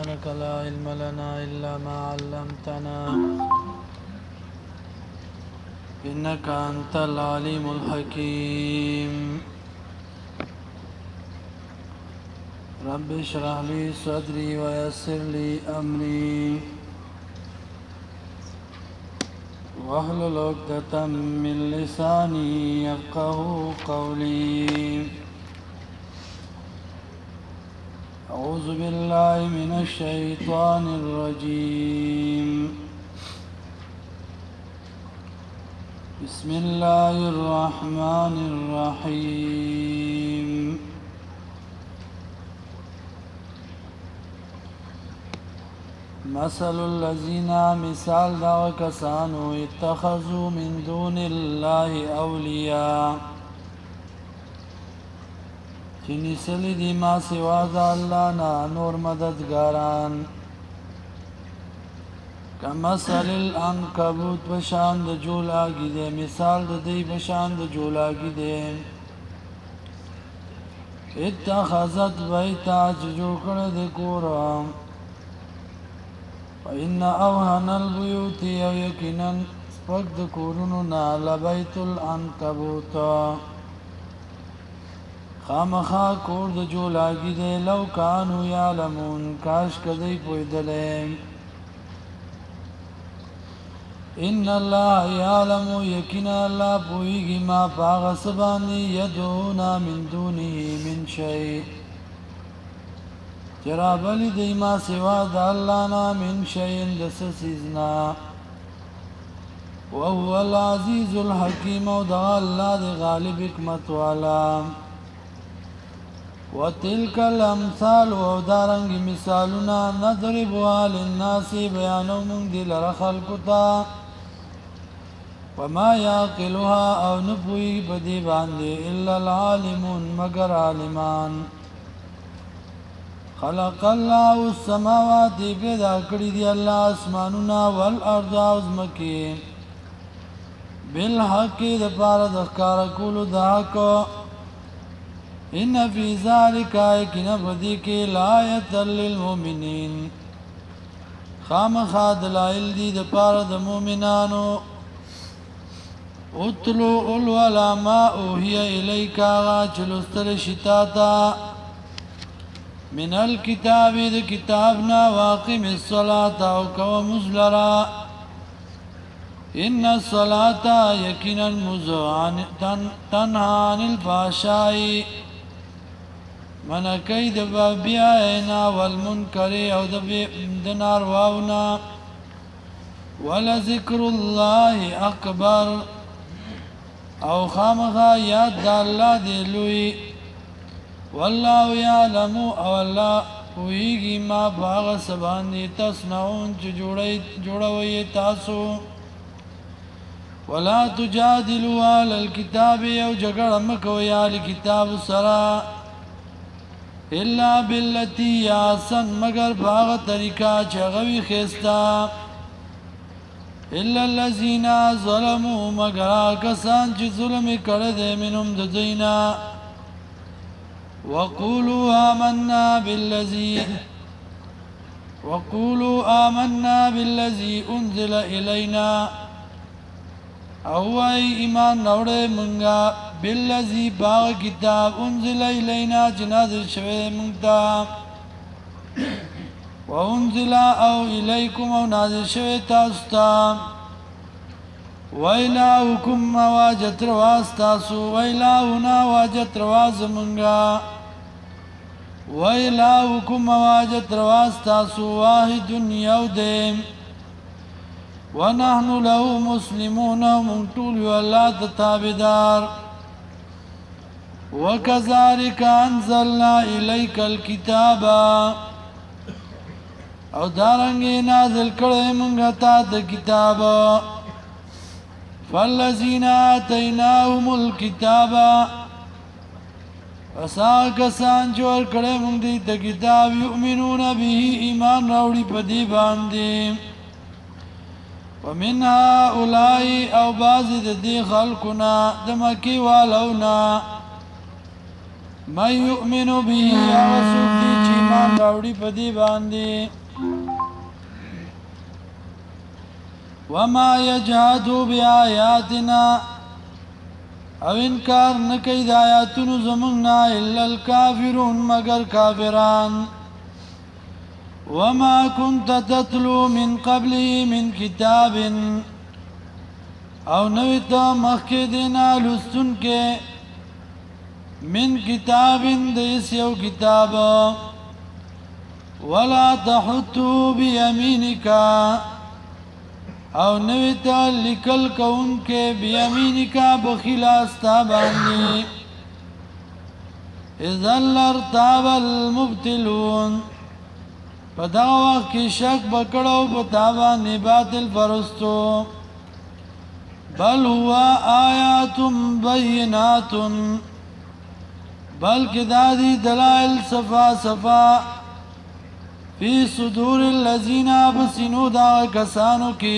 سبحانك لا علم لنا إلا ما علمتنا إنك أنت العليم الحكيم رب اشرح لي صدري ويسر لي أمري واحلل عقدة من لساني يفقهوا قولي أعوذ بالله من الشيطان الرجيم بسم الله الرحمن الرحيم مثل الذين مثال دا کسانو اتخذوا من دون الله اولیاء چنی سلی دی ما سوا دا اللہ نا نور مددگاران کمثل العنکبوت بشاند جولاگی دے مثال دا دی بشاند جولاگی دے اتخذت بیتا چجو کرد کورام فإن أوهن البيوت يقينا سپک د کورونو نا لبیت العنکبوت خامخا کور د جولاگی دے لو کانو یعلمون کاش کدی پویدلے ان اللہ یعلم یقینا اللہ پویگی ما پاغسبانی یدعونا من دونه من شیء چرابلی دیما سوا دا اللہ نا من شئین دس سیزنا وهو العزیز الحکیم و دا اللہ دی غالب حکمت والا وتلک الامثال و دارنگ مثالنا نضربها للناس بیانو من دل رخلقتا وما یاقلها او نپوی بدی باندے الا العالمون مگر عالمان خلق الله السماوات پیدا کړی دی الله اسمانونه والارض ازمکی بالحق د پاره د ښکار کولو د حق ان فی ذلک یقینا بدی کې لایت للمؤمنین خامخا دلائل دی د پاره د مؤمنانو اتلو الولا ما اوهی الیک چلوستل شتاتا من الكتاب د کتابنا واقم الصلاة او قوم مزلرا ان الصلاة یقینا مزعان تنها عن الفحشاء من کید بیانا والمنکر او د نارواونا ولذکر الله اکبر او خامخا یاد د الله دی لوی والله یعلم او الله ویږي ما باغ سبانی تصنعون چې جوړوي تاسو ولا تجادلوا على الكتاب او جګړه مکوئ علي کتاب سره الا بالتي احسن مگر باغ طریقہ چې غوي خستا الا الذين ظلموا مگر کسان چې ظلم کړی دي منهم د دینا وقولوا آمنا بالذي انزل إلينا او ای ایمان نوڑے منگا بالذي باغ کتاب انزل إلينا جنازل شوئے منگتا وانزل او إليكم او نازل شوئے تاستا وإلهكم واجت رواز تاسو وإلهنا واجت رواز منگا وإلهكم واجت رواز تاسو واحد يودم ونحن له مسلمون ومن طول والله تتابدار وكذلك أنزلنا إليك الكتاب او دارنگی نازل کرے منگا تا دا کتاب فالذین آتیناهم الكتاب کسان چور کڑے منگ دی تا کتاب یؤمنون به ایمان راوڑی پدی باندی ومن هؤلاء او بعض دی خلقنا دمکی والونا من یؤمن به رسول دی چی ایمان راوړي په دې باندې وما یجحدوا بآیاتنا او انکار نه کوي د آیاتونو زمونږ نه الا الکافرون مگر کافران وما كنت تتلو من قبله من کتاب او نوی تا مخی دینا لستن کے من کتاب دیس یو کتاب ولا تحطو بیمینکا او نوی تا لکل کون کے بیمینکا بخلاستا باندی اذن لارتاب المبتلون پا دا وقت کی شک بکڑو بتابانی باطل فرستو بل هو آیات بینات بلکہ دادی دلائل صفا صفا فی صدور الذین بسنو دا کسانو کی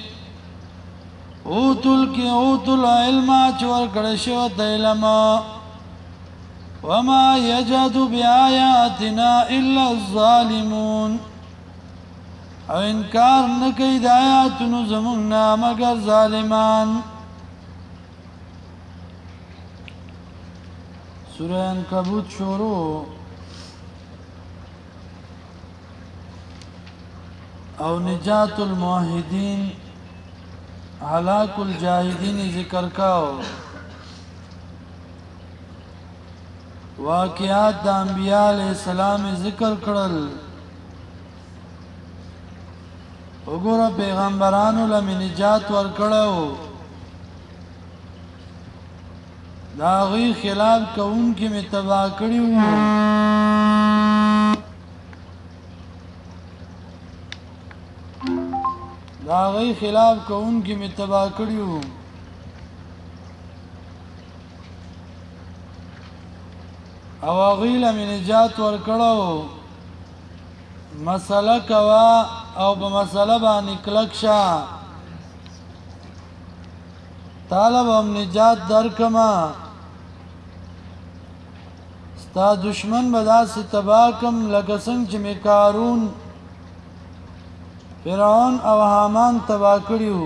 اوتو العلم چور کڑشو تیلم وما یجد بآیاتنا الا الظالمون او انکار نکی د آیاتونو زمونږ نه مگر ظالمان سورہ عنکبوت شروع او نجات الموحدین هلاک الجاهدین ذکر کاو واقعات د انبیاء علیہ السلام ذکر کړل وګوره پیغمبرانو لمه نجات ورکړو دا غي خلاف کوم کې متبا کړیو دا غي خلاف کوم کې متبا کړیو او غي لمه نجات ورکړو مسله کوا او په مسله باندې کلک شه طالب هم نجات درکما ستا دشمن به داسې تباه کم لکه څنګه چې مې قارون فرعون او حامان تباه کړي وو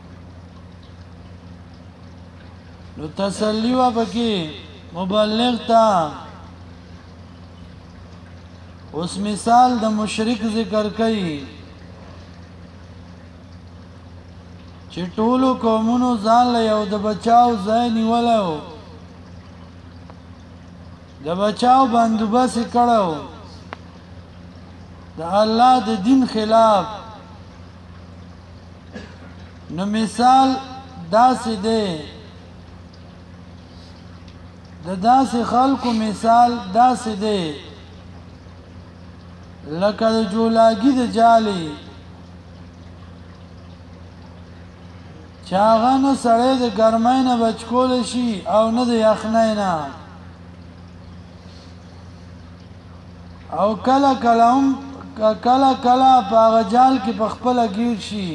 نو تسلی وه پکې مبلغ ته اوس مثال د مشرک ذکر کوي چې ټولو قومونو ځان له یو د بچاو ځای نیولی د بچاو بندوبست یې کړی د الله د دین خلاف نو مثال داسې دی د داسې خلکو مثال داسې دی لکه د جولاګي د جالې چې هغه نه سړی د ګرمۍ نه بچ کولی شي او نه د یخنۍ نه او کله کله هم کله کله په هغه جال کې په خپله ګیر شي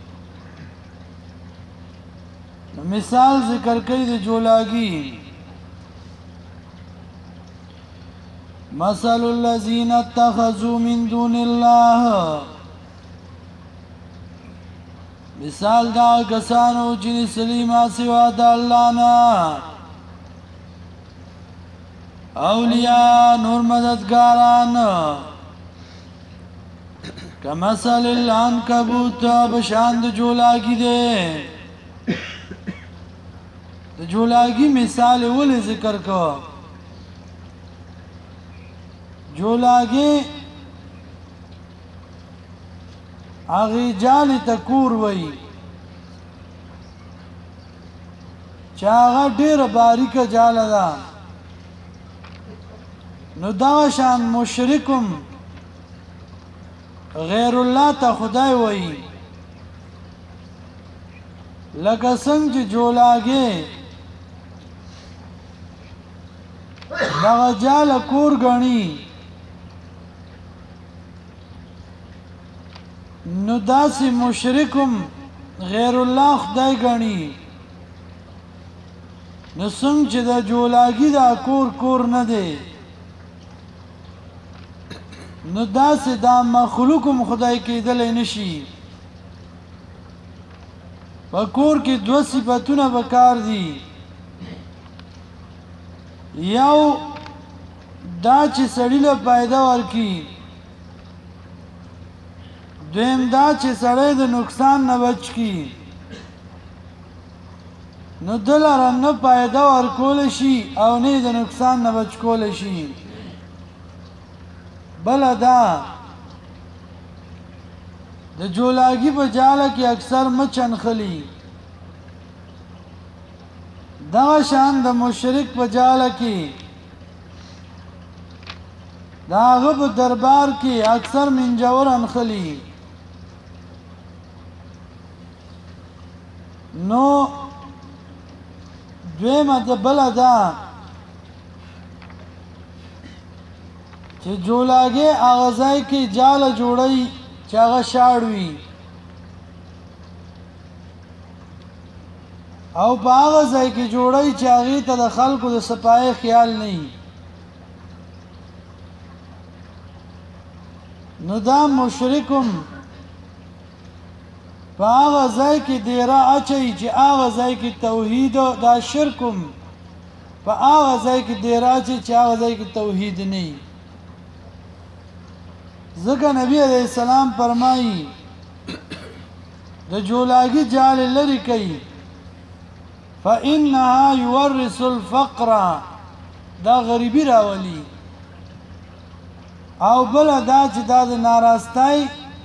مثال ذکر کوي د جولاګي مثل الذين اتخذوا من دون الله مثال دا کسانو چې سلیما سوا د الله نه اولیاء نور مددګاران کمثل العنکبوت بشان د جولاګي دی د جولاګي مثال ولې ذکر کو جولاګي هغه جال تکور وای چې هغه ډېر باریکه جال ده نو دا شان مشرکم غیر الله ته خدای وای لکه څنګه جولاګي دا جال کور غني نو داسې مشرکم غیر الله خدای غني نو څنګه چې د جولاګي دا کور نه دی نو داسې دا مخلوق هم خدای کېدلی نشي په کور کې دوه صفتونه پکار دي یو دا چې سړی له فایده ورکي دویم دا چې سړی د نقصان نه بچ کی نو دلاره نه فایده ورکول شي او نه د نقصان نه بچ کول شي بل دا د جولاګي په جاله کې اکثر مچن خلی دا شان د مشرک په جاله کې دا غب دربار کې اکثر منجور انخلی نو دویمه د بل دا چې جولاګي اغزای کې جاله جوړي چې هغه شاړوي او په هغه ځای کې جوړی چې هغې ته د خلکو د صفایي خیال نه وي نو دا مشرکم په هغه ځای کې دیره اچوي چې هغه ځای کې توحید دا شرکم په هغه ځای کې دیره اچوي چې هغه ځای کې توحید نه وي ځکه نبی علیہ السلام فرمایي د جولاګي جال لري کوي فإنها يورث الفقر دا غریبی راولي او بل دا چې دا د ناراستای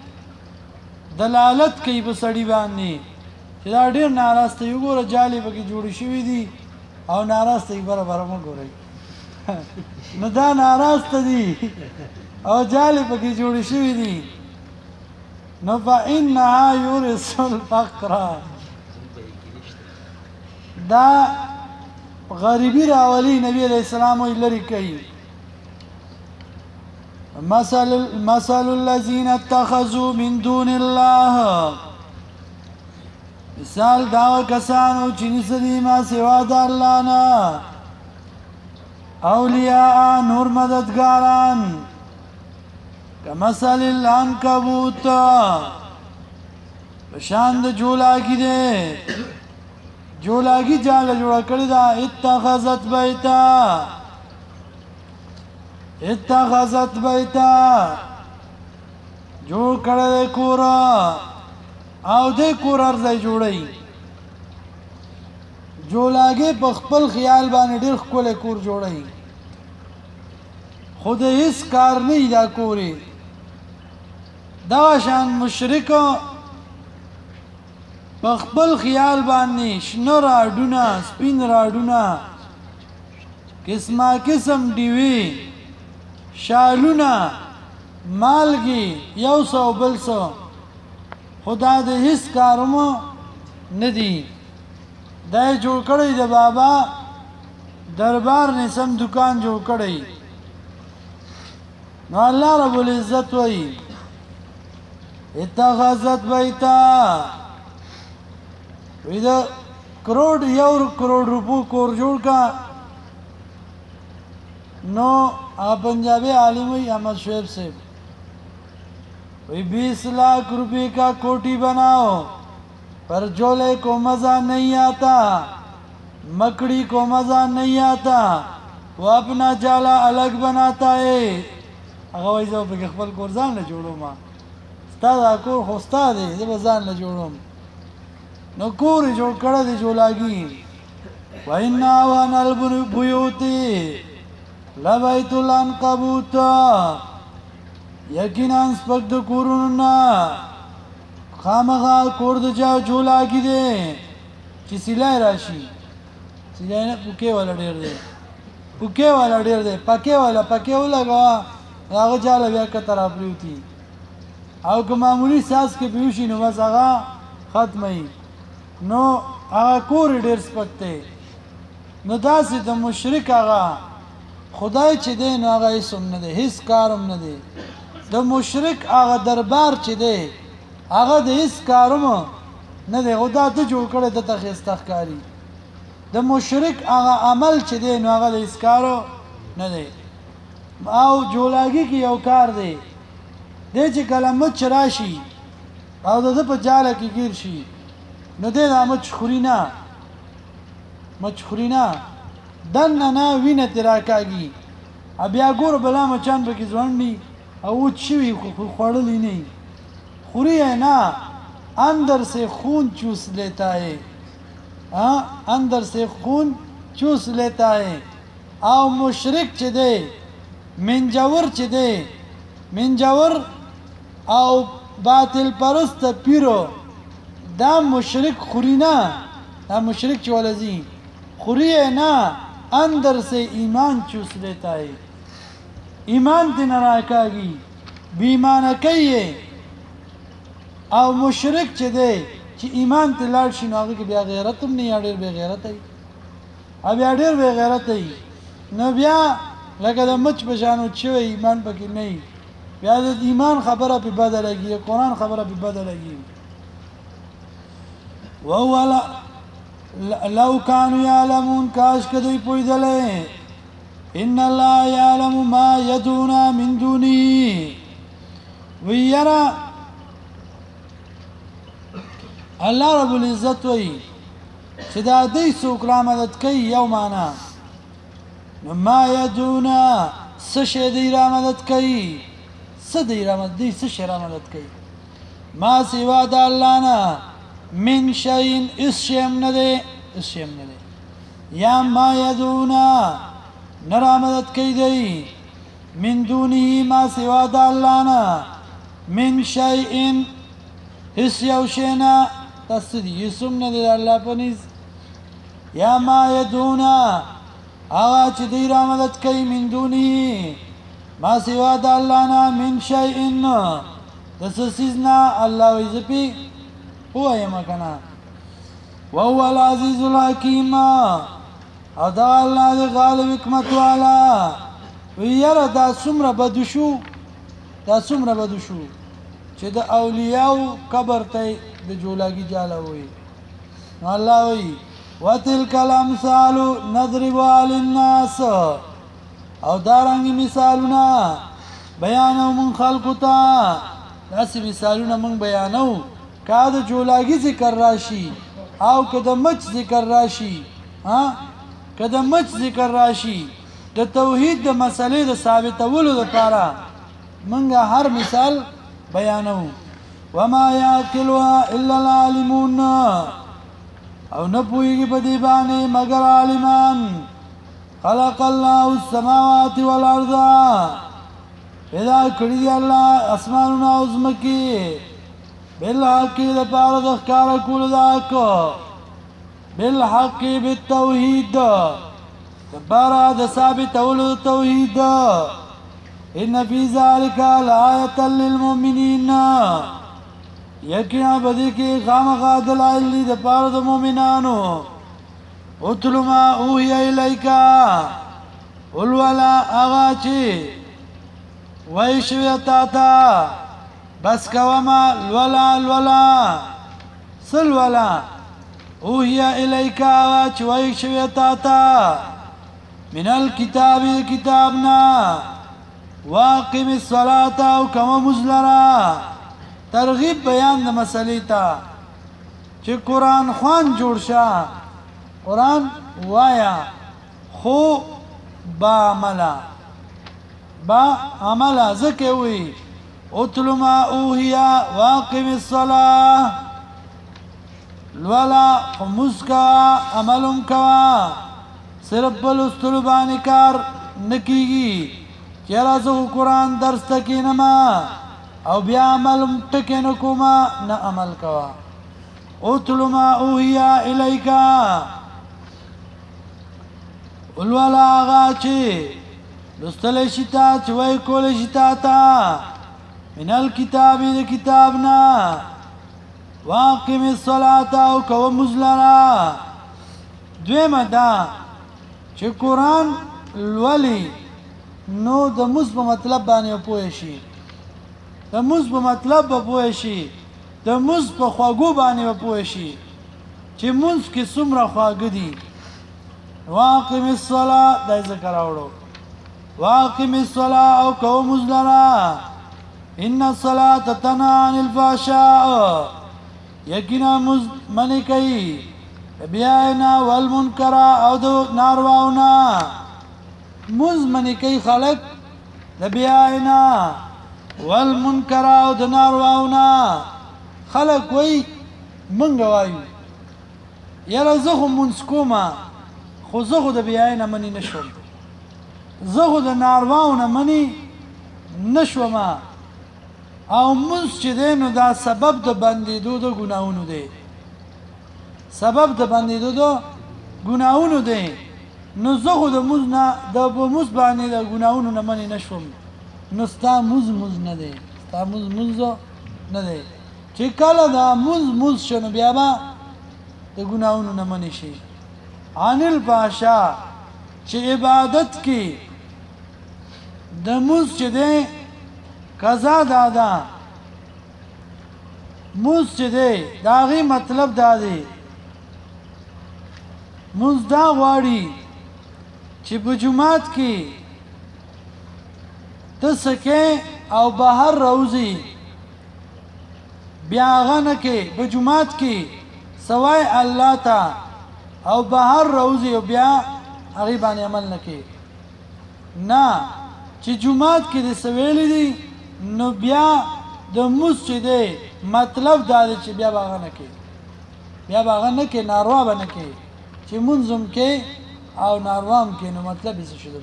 دلالت کوي په سړی باندې چې دا ډیر ناراسته یو ګوره جالې پکې جوړې شوي دي او ناراسته یې برابر مه ګورئ نو دا ناراسته دي او جالې پکې جوړې شوي دي نو فإنها يورث الفقر دا غریبی راولی نبی علیہ السلام وی لری کوي مثل الذين اتخذوا من دون الله مثال دا کسانو چې نسدي ما سوا د الله نه اولیاء نور مددګاران کمثل العنکبوت شان د جولاګي ده جولاګي جاله جوړه کړی دا اتخذت بیتا جوړ کړی کور او د کور ارزای جوړی جولاګي په خپل خیال باندې ډېر ښکلی کور جوړی خو د هیڅ کار نه دا کورې دا شان مشرک په خپل خیال باندې شنه راډونه سپین راډونه قسمه قسم ډیوې شالونه مالګي یو څو بل څه خدا د هیڅ کارمو نه دي دا جوړ کړی د بابا دربار نه سم دکان جوړ کړی نو الله رب العزت وایي اتخذت بیتا وی دا کروڑ یو کروڑ روپو کور جوړ کا نو پنجابی عالم وی احمد شعیب سے وی 20 लाख रुपए का कोठी बनाओ पर झोले को मजा नहीं आता मकड़ी को मजा नहीं आता वो अपना जाला अलग बनाता है هغه وای زه په خپل کور ځان نه جوړوم ستا دا کور خو ستا دی زه به ځان نه جوړوم نو کور جوړ کړی دی جولاګي وإن أوهن البيوت لبيت العنكبوت یقینا سپک د کورونو نه خامخا کور د جولاګي دی چې سیلای راشي سیلای نه پوکې والا ډېر دی پوکې والا ډېر دی پکې والا پکې ولګوه هغه جاله بیا کتر پریوتی او که معمولی ساس کې بیوشي نو بس هغه ختمي نو هغه کور ډېر سپک دی نو داسې د مشرک هغه خدای چې دی نو هغه هیڅ هم نه دی هیڅ کار هم نه دی د مشرک هغه دربار چې دی هغه د هیڅ کار هم نه دی خدا ته جوړ کړی دته ښایسته ښکاري د مشرک هغه عمل چې دی نو هغه د هیڅ کارو نه دی او جولاګي کې یو کار دی دی چې کله مچ راشي او د ده په جاله کې ګیر شي نو دی دا مچ خوري نه دننه نه وینه ترې راکاږي بیا ګوره بلا مچان پکې ځوانډي او وچ شوي خو خوړلی نه خوری ہے نا اندر سے خون چوس لیتا ہے اندر سے خون چوس لیتا ہے او مشرک چه ده منجور چه ده منجور او باطل پرست پیرو دا مشرک خوری نا دا مشرک چه ولزی خوری ہے نا اندر سے ایمان چوس لیتا ہے ایمان تی نراکاگی بیمان کئی او مشرک چه ده چې ایمان ته لاړ شي نو هغه کې بیا غیرت هم نه یا ډېر بې غیرت وي بیا ډېر بې غیرت وي نو بیا لکه د مچ په شان وچوي ایمان پکې نه وي بیا د ایمان خبره پې بده لګي قرآن خبره پې بده لګي وهو لو كانوا يعلمون کاش که دوی پوهېدلی ان الله يعلم ما يدعون من دونه وی یره الله رب العزت وی چې دا دوی څوک را مدد کوي یو معنا نو ما یدعونا څه شی دوی را مدد کوي څه دوی څه شی را مدد کوي ما سوا د الله نه من شیء هېڅ شی هم نه دی یا ما یدعونا نه را مدد کوي دوی من دونه ما سوا د الله نه من شیء هېڅ یو شی نه تاسو دې یسوم نه دی الله په نس یا ما یدعونا هغه چې دوی را مدد کوي من دونه ما سوا د الله نه من شیء د څه څیز نه الله وایي زه پې پوهیم که نه وهو العزیز الحکیم او دا الله دی غالب حکمت والا وی یاره دا څومره بدو شو چې د اولیاو قبر ته د جولاګي جاله وي نو الله وایي وتلک الامثال نضربها للناس او دارنګې مثالونه بیانو من خلقو ته داسې مثالونه موږ بیانو که د جولاګي ذکر راشي او که د مچ ذکر راشي د توحید د مسلې د ثابتولو لپاره موږ هر مثال بیانو وما یعقلها الا العالمون او نه پوهېږي په دې باندې مګر عالمان خلق الله السماوات والارض پیدا کړي دي الله اسمانونه او ځمکې بالحق دپاره د ښکاره کولو د حق بالحق بالتوحید دپاره د ثابتولو د توحید ان فی ذلک لآیة للمؤمنین یقینا په دې کې خامخا دلایل دي دپاره د مؤمنانو اتل ما اوحی الیک ولولا هغه چې وایي شوي تا ته بس کومه لولا څه لولا اوحی الیک هغه چې وایي شوي تا ته من الکتاب کتابنا واقم الصلاة او کما مزلرا ترغیب بیان د مسلې ته چې قرآن خوان جوړ شه قرآن وایا خو با عمله ځکه وي اتل ما اوحیا واقم الصلاة لولا خمس کا عملم کوا صرف بلستلو باندې کار نکیږي چیرې زه قرآن درس ته کینما او بیا عمل ټکې نه کومه نه عمل کوه اتل ما اوحیا الیک ولولا هغه چې لوستلی شي تا چې وایي کولی شي تا ته من الکتاب د کتاب نه واقم الصلاة او کوه مونځ لره دویمه دا چې قرآن لولي نو د مونځ په مطلب باندې پوه شي د مونځ په مطلب به پوه شي د مونځ په خواږو باندې به پوه شي چې مونځ کې څومره خواږه دي واقم الصلاة دا یې ذکر راوړو واقم الصلاة او کوه مونځ لره ان الصلاة تنهى عن الفحشاء یقینا منی کوي بیانا والمنکر او د نارواونا مز منی کوي خلق د بیانا والمنکر او د نارواونا خلق وای منګ وایو یاره زه خو منځ کومه خو زه خو د بیانا منی نشوم زه خو د نارواونا منی نشوم او منځ چې دی نو دا سبب د بندېدو د ګناهونو دی سبب د بندېدو د ګناهونو دی نو زه خو د منځ نه د په منځ باندې د ګناهونو نه منې نه شوم نو ستا منځ نه دی ستا منځ نه دی چې کله دا منځ شو نو بیا به د ګناهونو نه منې شي عن الفحشاء چې عبادت کې د منځ چې دی قضا دادا موز چې دی دا غي مطلب دا دی موز دا غواړي چې په جمعات کې ته سکه او بهر روزي بیا غنه کې په جمعات کې سوای الله تا او بهر روزي او بیا هغه باندې عمل نکي نه چې جمعات کې د سویل دي نو بیا د مسجد مطلب دا دی چې بیا باغ نه کې بیا باغ نه کې ناروا به نه کې چې منظم کې او ناروام کې نو مطلب یې څه شو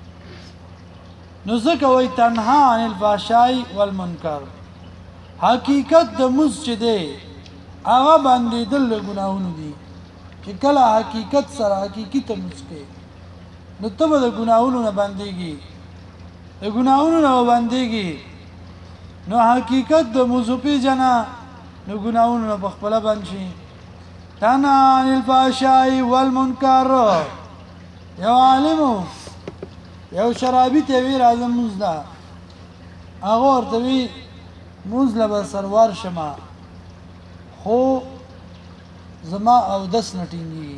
نو ځکه وایي تنها عن الفحشاء والمنکر حقیقت د مسجد هغه باندې دل ګناهونه دي چې کله حقیقت سره حقیقي ته مسکه نو ته به د ګناهونو نه باندېږي د ګناهونو نه باندېږي نو حقیقت د موضوعي جنا نو ګناہوں نو بخپل بنشي تنا عن الفحشاء والمنکر یو عالم یو شرابي ته وی راځم مزدا هغه ورته وی مزله به سروار شمه خو زما او 10 نټینګي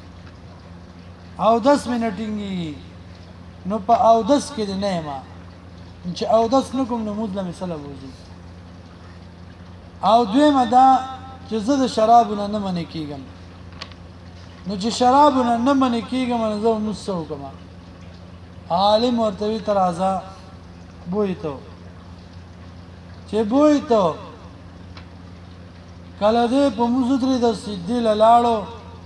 او 10 منټینګي نو په او 10 کې نه ما چې او 10 نکوم نو مزله مثلا وځي او دویمه دا چې زه د شرابونه نه منې کیږم نو چې شرابونه نه منې کیږم نو زه مسو کوم عالم ورته وی ترازا بوې ته چې بوې ته کله دې په موزدري د سیدی لاړو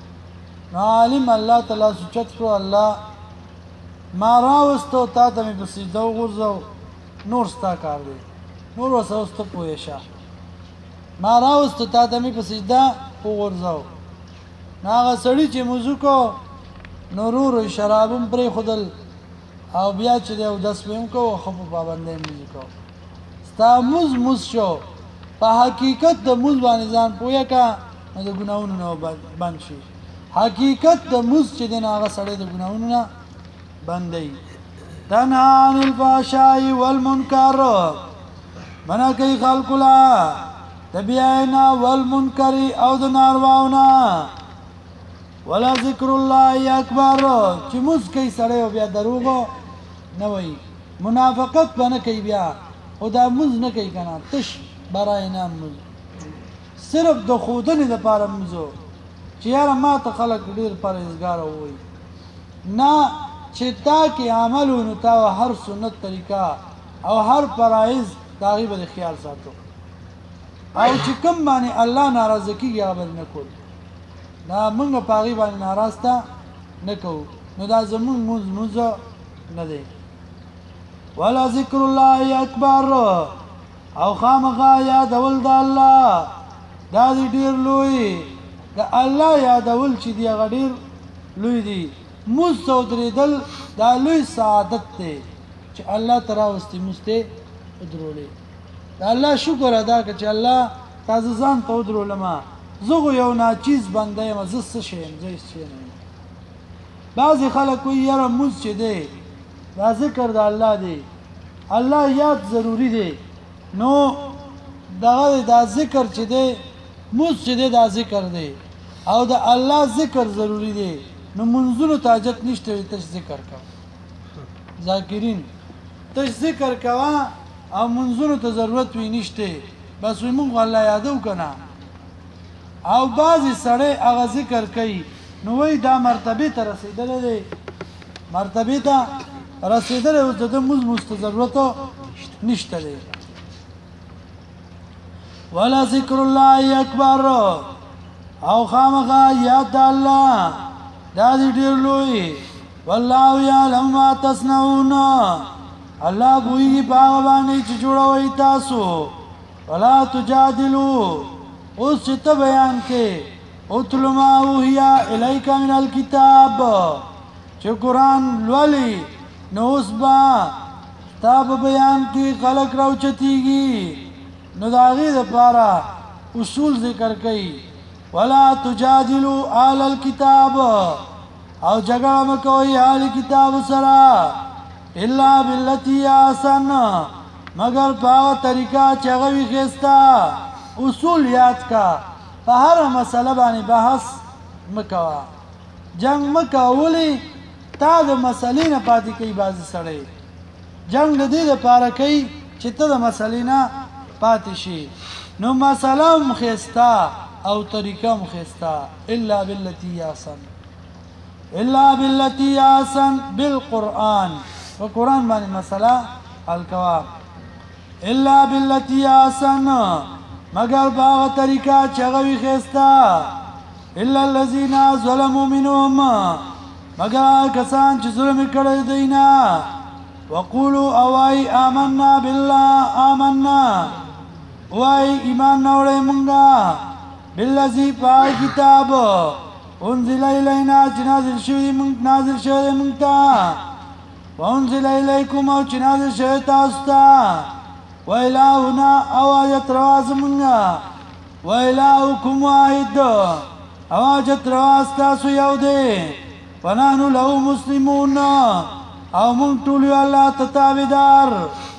عالم الله تعالی سوچت کړو الله ما راوستو تا ته مې په سیده وغورځو نور ستا کار دی نور وسوسته پوهشه ما راوستو تا ته مې په سیده وغورځو هغه سړي چې موزیکو نورور شرابم پرې خودل او بیا چې یو 10 ویم کو خو په پابندۍ موزیکو ستا موز شو په حقیقت د موز باندې ځان پوهه کا د ګناونو نه باندې شي حقیقت د موز چې دین هغه سړی د ګناونو نه باندې تنها عن الفحشاء والمنکر منا کوي خلق لا تبیانا والمنکر او د نارواونا ولا ذکر الله اکبر چې موږ کوي سره بیا دروغ نه وای منافقت باندې کوي بیا او دا موږ نه کوي کنه تش برای نام موږ صرف د خودنې لپاره موږ چې یاره ما ته خلک ډیر پرهیزګار وای نه چې تا کې عملونو تا هر سنت طریقہ او هر فرایض داغي به خیال ساتو او چې کوم باندې الله ناراضه کیږي هغه نه کول دا موږ پاغي باندې ناراضه نه کوو نو دا زمون موږ نه دی ولا ذکر الله اکبر او خامخا یادول د الله دا ډیر لوی د الله یادول چې دی غډیر لوی دی مستودریدل دا لوی سعادت دی چې الله تعالی واستي مسته درولې دا الله شکر ادا کړه چې الله تاسو ځان ته درولما زه یو ناچیز بنده یم زه څه شم زه څه نه بعضی خلک وی یاره موږ چې دی دا ذکر د الله دی الله یاد ضروری دی نو دا ذکر چې دی موږ چې دی دا ذکر دی او د الله ذکر ضروری دی نو منزلو تاجت نشته ته ذکر کا ذاکرین ته ذکر کوا او منځونو ته ضرورت وي نشته بس وي مونږ الله یادو کنه او بعضی سړی هغه ذکر کوي نو وای دا مرتبه ته رسیدلې دی مرتبه ته رسیدلې او د موږ ضرورت نشته دی ولا ذکر الله اکبر او خامخا یاد الله دا دې ډیر لوی والله یعلم ما تصنعون الله بوئی باغ باندې چې جوړوي تاسو ولا تجادلوا اوس چې ته بیان کې اتل ما اوحیا الیک من الکتاب چې قرآن لولي نو اوس با تاب بیان کې خلق راوچتیږي نو دا غي د پاره اصول ذکر کړي ولا تجادلوا اهل الكتاب او جګړه مکوئ اهل کتاب سره الا بالتي احسن مگر په طریقہ چې هغه خستا اصول یاد کا په هر مسله باندې بحث مکوا جنگ مکولی تا د مسلې نه پاتې کوي بعض سړی جنگ د دې لپاره کوي چې ته د مسلې نه پاتې شي نو مسله مخستا او طریقه مخستا الا بالتي احسن الا بالتي احسن بالقران وقران باندې مسله الکوا الا بالتي احسن مگر باغ طریقہ چغوی خستا الا الذين ظلموا منهم مگر کسان چې ظلم کړی دینا وقولوا اوای آمنا بالله آمنا وای ایمان نوړې مونږه بالذي پای کتاب انزل الینا چې نازل شوی مونږ ته وانزل الیکم او چې نازل شوی تاسو ته وإلهنا أواجت رواز منا وإلهكم واحد أواجت رواز تاسو يودي ونحن له مسلمون او من طولي الله تتابدار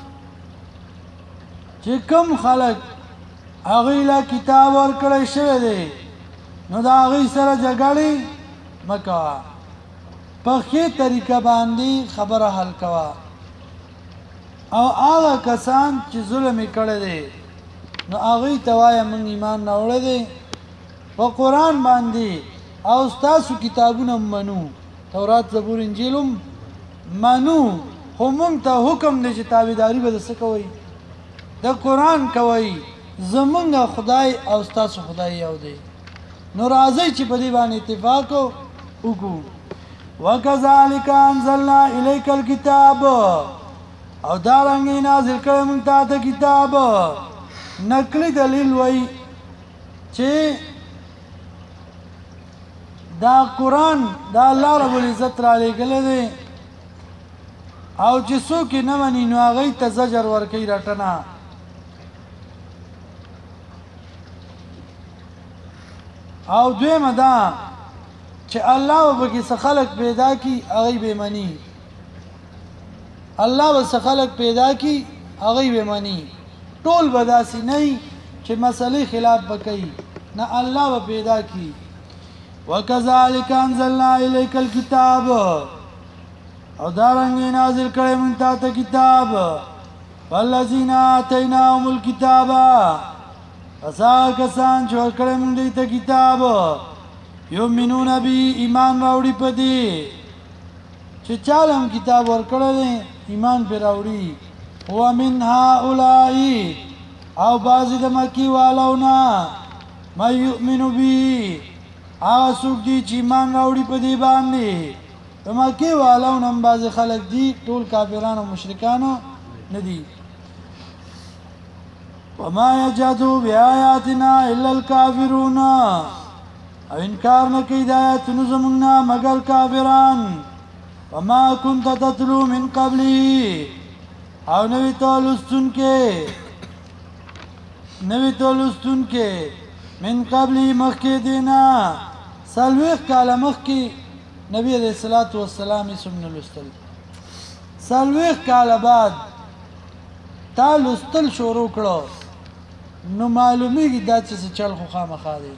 چې کم خلق اغیلا کتاب ورکړی شوی دی نو دا اغی سره جګړې مکوا په ښه طریقه باندې خبره حل کوا او هغه کسان چې ظلم کړی دی نو هغه ته وایي موږ ایمان نه وړی دی په قرآن باندې او تاسو کتابونه منو تورات زبور انجیل منو خو موږ ته حکم دی چې تابعداري به څه کوئ د قرآن کوئ زمونږ خدای او تاسو خدای یو دی نو راځئ چې په دې باندې اتفاق وکړو وکذالک انزلنا الیک الکتاب او دارنګي نازل کړم ته د کتاب نقلی دلیل وای چې دا قرآن دا الله رب العزت را لګل دی او چې څوک نه مني نو هغه ته زجر ورکړي راټنا او دویمه دا چې الله وبګي څخه خلق پیدا کی هغه به مني الله وس خلق پیدا کی هغه به مانی ټول بداسي نه چې مسلې خلاف وکړي نه الله و پیدا کی وکذالک انزلنا الیک الكتاب او دارنګ نازل کړه مونږ ته کتاب والذین آتیناهم الکتاب اسا کسان چې ورکړه مونږ ته کتاب یؤمنون بی ایمان راوړي پدې چې چالم کتاب ورکړل ایمان پر راوړي هو من هؤلاء او بعض د مکی والونا ما یؤمنو بی آسوک دی چې ایمان راوړي په دې باندې د مکی والونا بعض خلک دي ټول کافران او مشرکان نه دي وما یجادو بیااتنا الا الکافرون او انکار نه کوي د آیاتونو زمونږ مگر کافران وما كنت تتلو من قبلی او نوی تولستون کے من قبلی مخی دینا سلویخ کالا مخی نبی علیہ الصلوۃ والسلام سمن لستل سلویخ کالا بعد تا لستل شروع کړو نو معلومیږي دا چې چل خو خامخا دی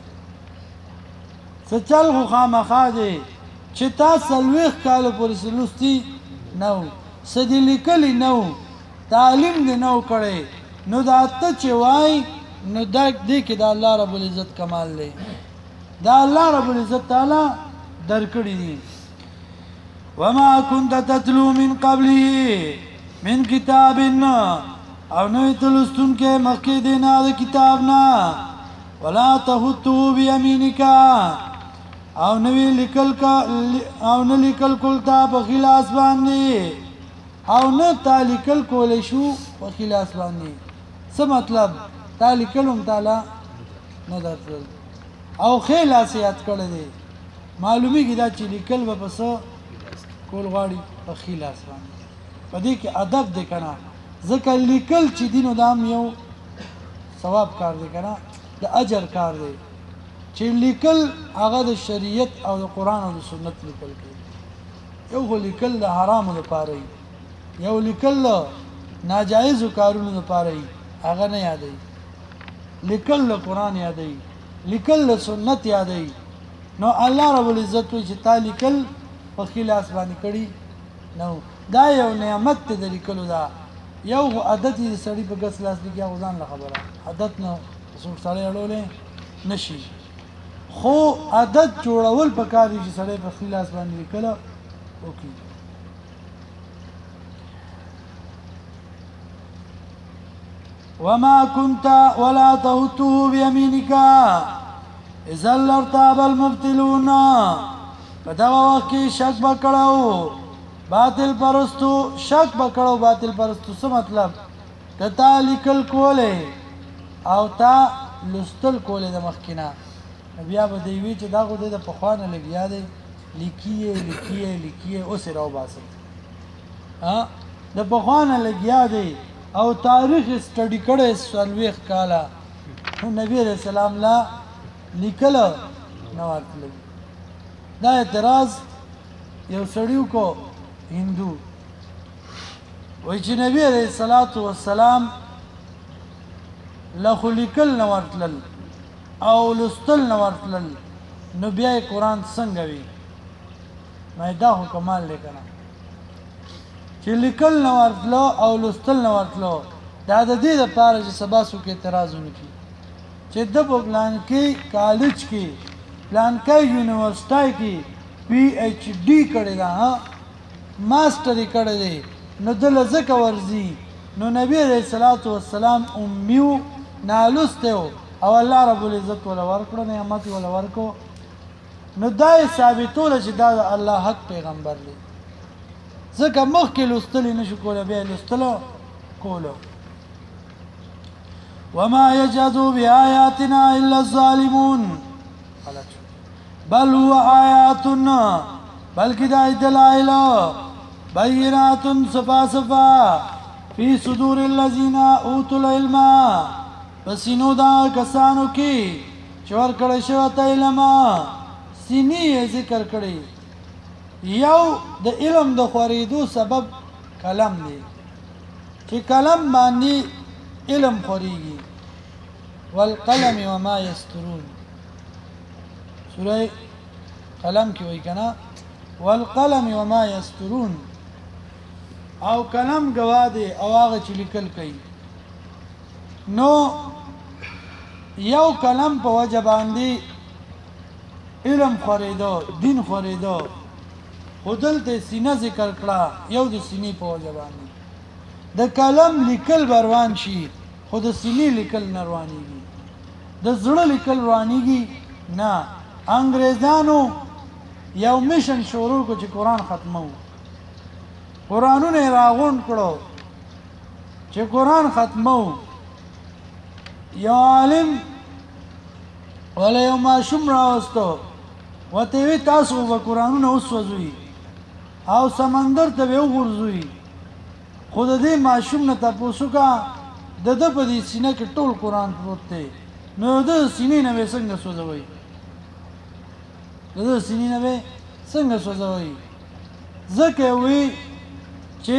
چل خو خامخا دی چې تا سلويخ کالو پورې سلوستی نو سدی لیکلی نو تعلیم دې نو کړی نو دا ته چې وای نو دا دې کې د الله رب العزت کمال دی دا الله رب العزت تعالی درکړي دي وما كنت تتلو من قبله من کتاب او نو تلستون کې مخکې دینا د کتاب نه ولا تهتو بيمينك او نو لیکل کا او نو لیکل کولتا په خلاص باندې او نه تا لیکل کول شو په خلاص باندې څه مطلب تا لیکلم تعالی نه درځل او خلاص یاد کړل دي معلومی کی دا چې لیکل به پس کول غاړي په خلاص باندې په دې کې ادب دې کنه ځکه لیکل چې دینو دام یو ثواب کار دی کنه د اجر کار دی چې لیکل هغه د شریعت او د قران او د سنت لیکل کوي یو لیکل د حرامو لپاره یو لیکل ناجایز کارونو لپاره هغه نه یادای لیکل د قران یادای لیکل د سنت یادای نو الله رب العزت چې تا لیکل په خلاص باندې کړي نو دا یو نعمت د لیکلو دا یو عادت دې سړی په ګس لاس کې غوځان له خبره عادت نو څوک سړی اړولې نشي خو عادت جوړول پکار دي چې سړی په خلاص باندې لیکل وکړي وما كنت ولا تهته بيمينك اذا لارتاب المبتلون پدا وخت کې شک وکړو باطل پرستو شک وکړو باطل پرستو څه مطلب کتا لیکل کوله او تا لستل کوله د مخکینا بیا به دی وی چې دا غو د پخوانه لګیا دی لیکیه اوس راو باسه ها د پخوانه لګیا دی او تاریخ سټډي کړي سلويخ کاله نبی رسول الله لا لیکل نو ورتل دا اعتراض یو سړیو کو هندو وای چې نبی عليه الصلاه والسلام لا خلقل نو ورتل او لستل نو ورتل نو بیا قرآن څنګه وی مې دا کمال لیکنه چې لیکل نو ورتلو او لستل نو ورتلو دا د دې لپاره چې سبا سو کې اعتراض ونکړي چې د پلان کې کالج کې پلان کې یونیورسيټي کې پی ایچ ډی کړی دا ماستری کړی دی نو دل زکه ورزي نو نبی عليه الصلاه والسلام امیو نالسته او الله رب العزت ولا ورکړو نعمت ولا ورکو نو دای ثابتول چې دا الله حق پیغمبر دی ځکه مخکې لستل نشو کولای بیا لستل کولو وما يجحد بآياتنا الا الظالمون بل هو آيات بلکې دا دلائل بینات صفا فی صدور الذين اوتوا العلم پسینو دا کسانو کې چور کړه شو ته علم سینې ذکر کړي یو د علم د خورېدو سبب کلم دی چې کلم باندې علم خورېږي والقلم وما يسترون سوره قلم کې وایي کنه والقلم وما يسترون او کلم گواه دی او هغه چې لیکل کوي نو یو کلم په وجه باندې علم خورېدو دین خورېدو خودلته سینه ذکر کړه یو د سینې په وجه باندې د کلم لیکل بروان شي خود سینې لیکل نروانيږي د زړه لیکل روانيږي نه انګريزانو یو میشن شروع کو چې قران ختمو قرانونه راغون کړو چې قران ختمو یو عالم ولا یو ماشوم راوستو وته وی تاسو به قرانونه اوسوځوي او سمندر ته به وګرځوي خود دې ماشوم نه تاسو کا د په دې سینې کې ټول قران پروت دی نو د سینې نه به څنګه سوځوي د سینې نه به څنګه سوځوي ځکه وی چې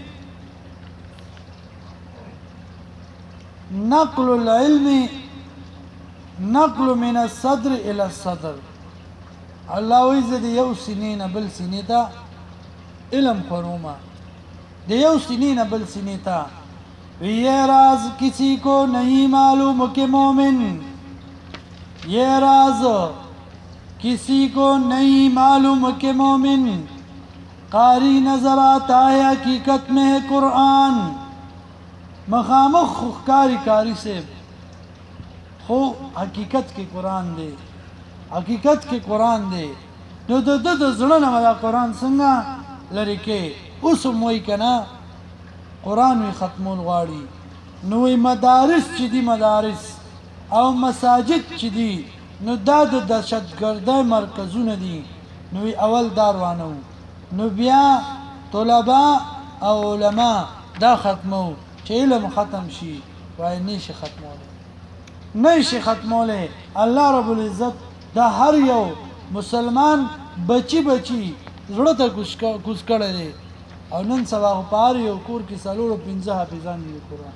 نقل العلم نقل من الصدر الى الصدر الله ویزه یو سینې نه بل سینې ته علم خرومه د یو سینې نه بل سینې ته یہ راز کسی کو نہیں معلوم کہ مومن، یہ راز کسی کو نہیں معلوم کہ مومن قاری نظر آتا ہے حقیقت میں ہے قرآن. مخامخ کاری سے خو حقیقت کې قرآن دی، حقیقت کې قرآن دی. نو د زړه نه دا قرآن څنګه لرې کې؟ اوس هم وایي که نه قرآن وی ختمول غواړي. نو وی مدارس چې دي، مدارس او مساجد چې دي، نو دا د دهشتګردۍ مرکزونه دي. نو وی اول دا روانه وو، نو بیا طلبا او علما دا ختمو چې علم ختم شي. وای نشي ختمولی، نشي ختمولی. الله رب العزت دا هر یو مسلمان بچی زړه ته کوز کړی دی. او نن سبا په هر یو کور کې 4-5 حافظان دي قرآن،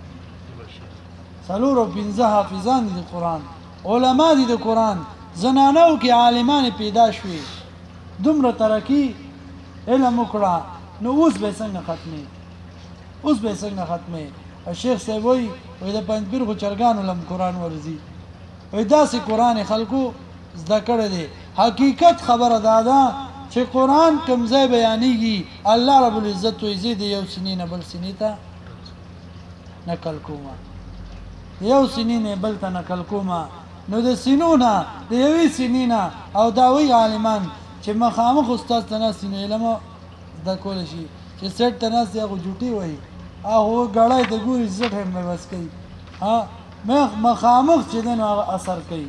4-5 حافظان دي قرآن، علما دي د قرآن. زنانو کې عالمان پیدا شوي، دومره ترقی علم وکړه. نو اوس به څنګه ختمي؟ اوس به څنګه ختمي؟ شیخ صاحب وایي د پنځپیر خو چرګانو لم قرآن ورځي. وایي داسې قرآن خلکو زده کړی دی. حقیقت خبره دا ده چې قرآن کوم ځای بیانېږي، الله رب العزت وایي زه د یو سینې نه بل سینې ته نقل کومه، یو سینې نه بل ته نقل کومه. نو د سینو نه د یوې سینې نه. او دا وایي عالمان چې مخامخ استاد ته ناست نو علم زده کولی شي، چې سیټ ته ناست هغه جوټي وایي، هغه ګړی ته ګوري زټ هم مې بس کوي. مخامخ چې دی نو هغه اثر کوي.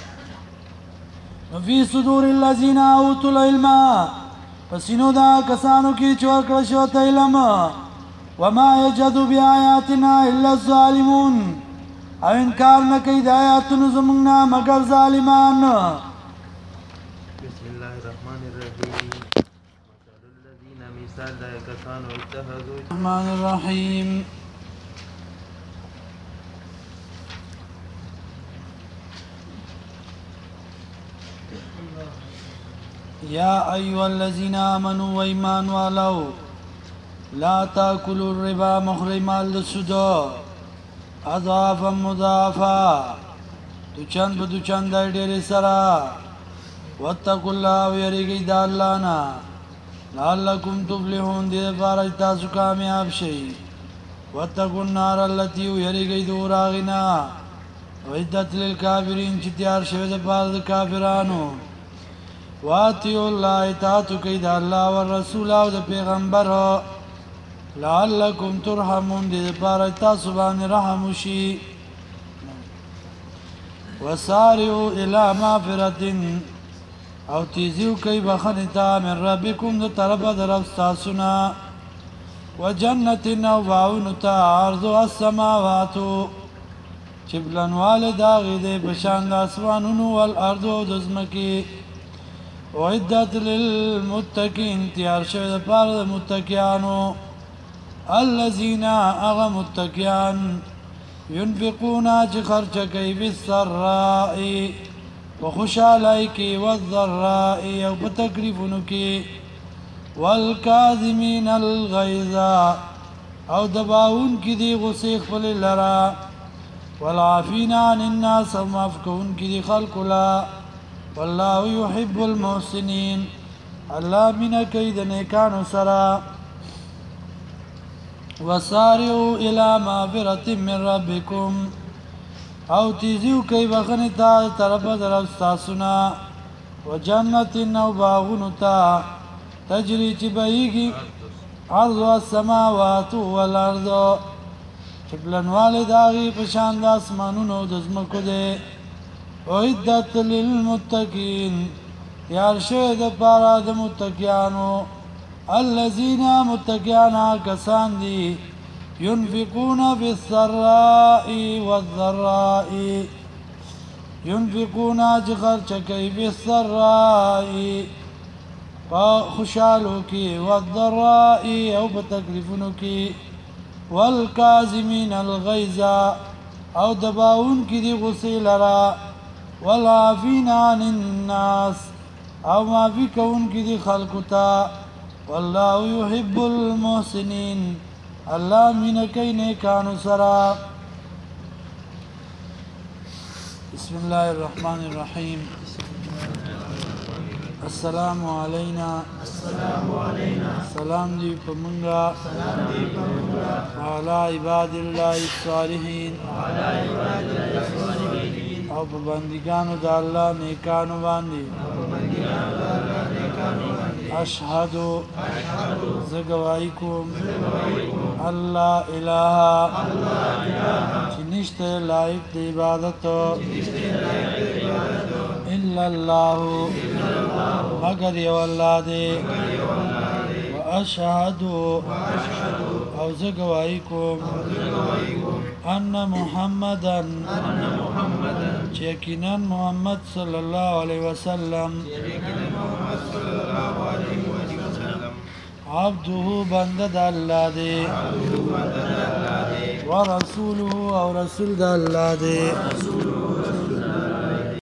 فی صدور الذین اوتوا العلم، پسینو دا کسانو کې چې ورکړل شوی ته علم. وما یجحد بآیاتنا الا الظالمون، او انکار نه کوي د آیاتونو زموږ نه مګر ظالمان. بسم الله الرحمن الرحیم. مثل الذین مثال دا کسانو اتخذوا الرحمن الرحیم. یا ایها الذین آمنوا و ایمان والو لا تاکلوا الربا، مخری مال د سود اضعافا مضاعفا، دوچند په دوچند دی ډېرې سره. واتقوا الله، ویریږئ د الله نه. لعلکم تفلحون، دې دپاره چې تاسو کامیاب شئ. واتقوا النار التي، ویریږئ د اور هغې نه. اعدت للکافرین، چې تیار شوې دپاره د کافرانو. واطیعوا الله، اطاعت وکئ د الله والرسول او د پیغمبر. لعلکم ترحمون، دې دپاره تاسو باندې رحم وشي. وسارعوا الی مغفرة، او تیزی وکئ بخښنې ته من ربکم د طرفه د رب ستاسو نه. وجنة، او باغونو ته عرضها السماوات، چې بلندوالی د هغې دی په شان د اسمانونو والارض او د ځمکې. اعدت للمتقین، تیار شوی دپاره د متقیانو. الذین، هغه متقیان ينفقون، چې خرچه کوي بالسراء، په خوشحالۍ کې، والضراء، او په تکلیفونو کې، والکاظمین الغیظ، او دباونکي دي غصې خپلې لره، والعافین عن الناس، او معاف کوونکي دي خلکو له. والله يحب المحسنین، الله مینه کوي د نیکانو سره. وسارعوا الى مغفرة من ربکم، او تیزی وکئ بخښنې ته د طرفه د رب ستاسو نه. وجنة، او باغونو ته تجري، چې بهیږي عرضها السماوات والارض، چې پلنوالی د هغې په شان د اسمانونو او د ځمکو دی. اعدت للمتقین، تیار شوی دپاره د متقیانو. الذین، متقیان کسان دي ينفقون بالسراء والضراء، ينفقون، چې خرچه کوي بالسراء، په خوشحالو کې، والضراء، او په تکلیفونو کې، والکاظمین الغیظ، او دباونکي دي غصې لره، والعافین عن الناس، او معافي کوونکي دي خلکو ته. والله يحب المحسنین، الله مینه کوي نیکانو سره. بسم الله الرحمن الرحیم. السلام علینا سلام دی په مونږه وعلى عباد الله الصالحین او په بندگانو د الله نیکانو باندې. اشهد زه ګواهي کوم الله اله چې نشته لایق د عبادت الا الله مگر یو الله دی. واشهد او زه ګواهي کوم ان محمدن چې یقینا محمد صلی الله علیه وسلم عبده بنده د الله دی ورسوله او رسول د الله دی.